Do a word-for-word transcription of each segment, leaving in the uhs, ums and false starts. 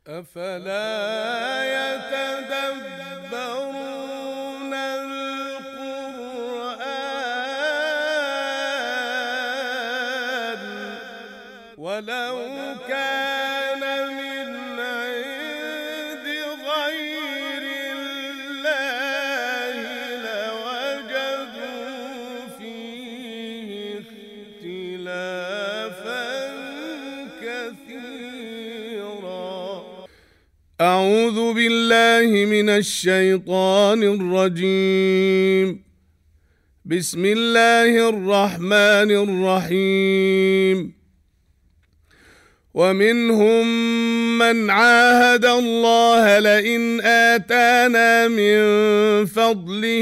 أفلا يتدبرون القرآن ولو كان من عند غير الله لوجدوا فيه اختلافا كثيرا. أعوذ بالله من الشيطان الرجيم. بسم الله الرحمن الرحيم. ومنهم من عاهد الله لئن آتانا من فضله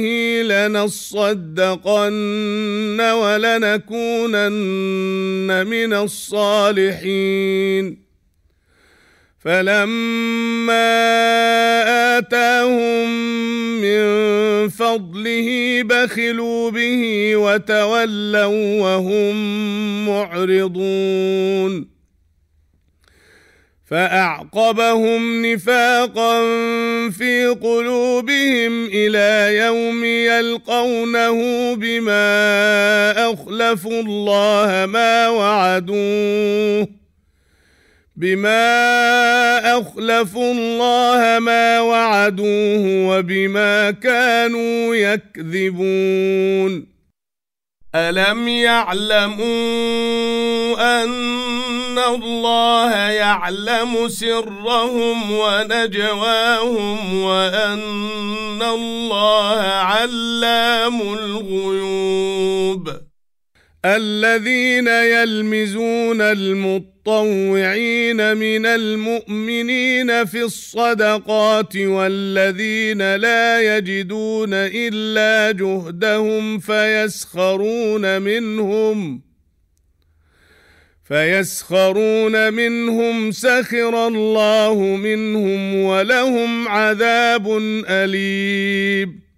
لنصدقن ولنكونن من الصالحين فلما آتاهم من فضله بخلوا به وتولوا وهم معرضون فأعقبهم نفاقا في قلوبهم إلى يوم يلقونه بما أخلفوا الله ما وعدوه بما أخلفوا الله ما وعدوه وبما كانوا يكذبون. ألم يعلموا أن الله يعلم سرهم ونجواهم وأن الله علام الغيوب. الذين يلمزون المطوعين من المؤمنين في الصدقات والذين لا يجدون إلا جهدهم فيسخرون منهم فيسخرون منهم سخر الله منهم ولهم عذاب أليم.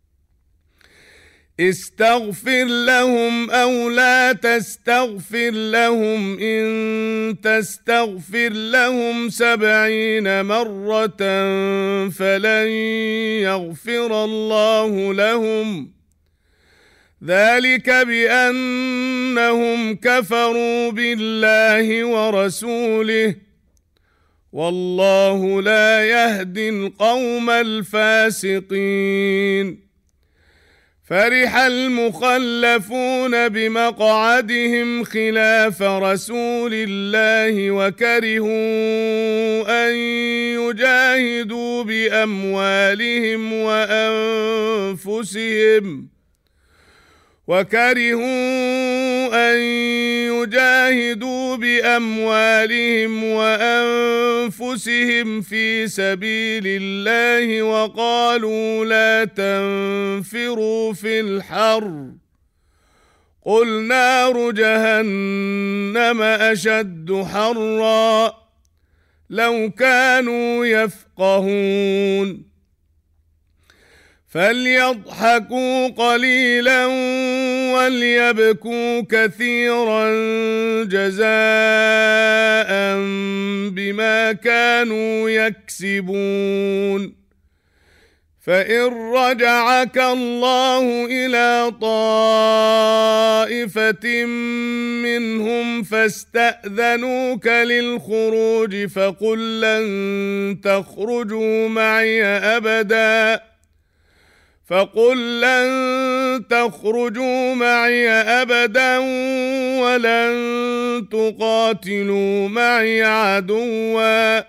استغفر لهم أو لا تستغفر لهم إن تستغفر لهم سبعين مرة فلن يغفر الله لهم ذلك بأنهم كفروا بالله ورسوله والله لا يهدي القوم الفاسقين. فرح المخلفون بمقعدهم خلاف رسول الله وكرهوا أن يجاهدوا بأموالهم وأنفسهم وكرهوا أن يجاهدوا بأموالهم وأنفسهم في سبيل الله وقالوا لا تنفروا في الحر قل نار جهنم أشد حرا لو كانوا يفقهون. فليضحكوا قليلا وليبكوا كثيرا جزاء بما كانوا يكسبون. فإن رجعك الله إلى طائفة منهم فاستأذنوك للخروج فقل لن تخرجوا معي أبداً فقل لن تخرجوا معي أبدا ولن تقاتلوا معي عدوا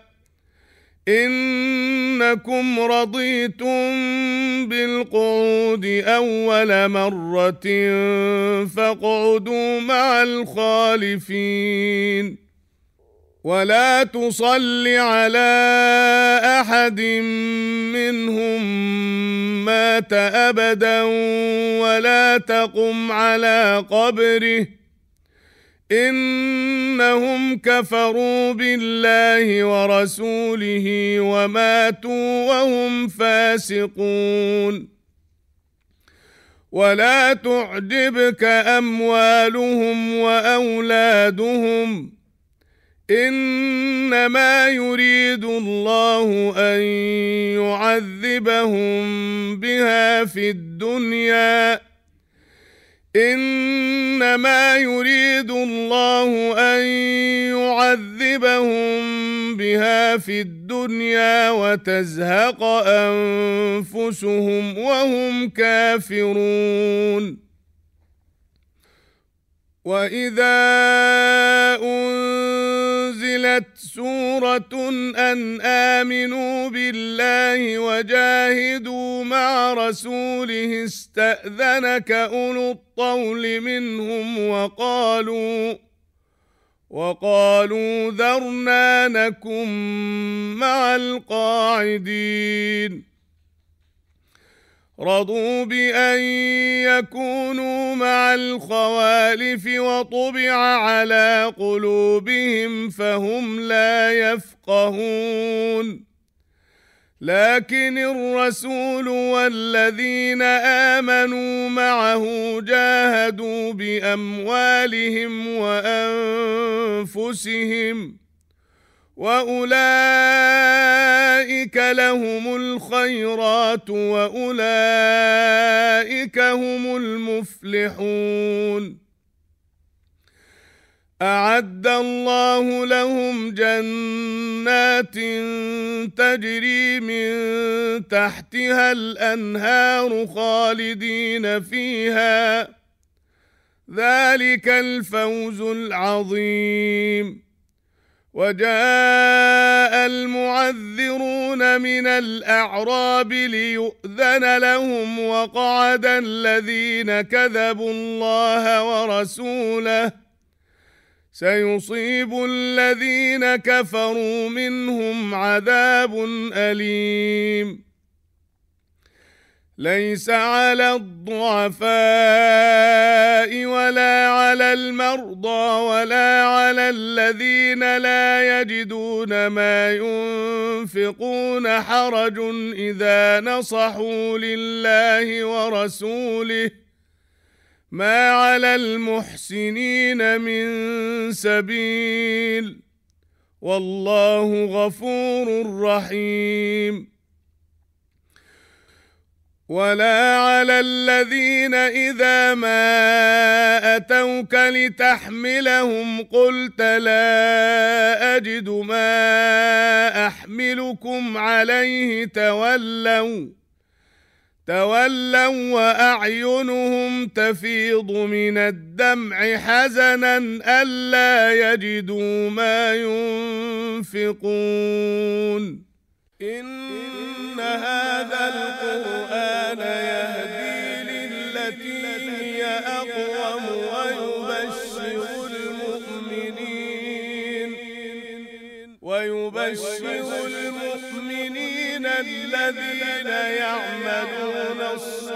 إنكم رضيتم بالقعود أول مرة فاقعدوا مع الخالفين. ولا تصل على أحد منهم مات أبدا ولا تقم على قبره إنهم كفروا بالله ورسوله وماتوا وهم فاسقون. ولا تعجبك أموالهم وأولادهم إنما يريد الله أن يعذبهم بها في الدنيا إنما يريد الله أن يعذبهم بها في الدنيا وتزهق أنفسهم وهم كافرون. وإذا أنزلت سورة أن آمنوا بالله وجاهدوا مع رسوله استأذنك أولو الطول منهم وقالوا وقالوا ذرنا نكن مع القاعدين رضوا بأن يكونوا مع الخوالف وطبع على قلوبهم فهم لا يفقهون لكن الرسول والذين آمنوا معه جاهدوا بأموالهم وأنفسهم وأولئك لهم الخيرات وأولئك هم المفلحون. أعد الله لهم جنات تجري من تحتها الأنهار خالدين فيها ذلك الفوز العظيم. وجاء المعذرون من الأعراب ليؤذن لهم وقعد الذين كذبوا الله ورسوله سيصيب الذين كفروا منهم عذاب أليم. ليس على الضعفاء ولا على المرضى ولا على الذين لا يجدون ما ينفقون حرج إذا نصحوا لله ورسوله ما على المحسنين من سبيل والله غفور رحيم. ولا على الذين إذا ما أتوك لتحملهم قلت لا أجد ما أحملكم عليه تولوا تولوا وأعينهم تفيض من الدمع حزنا ألا يجدوا ما ينفقون. إن هذا القرآن يهدي للتي هي أقوم ويبشر المؤمنين ويبشر المؤمنين الذين يعملون الصالحات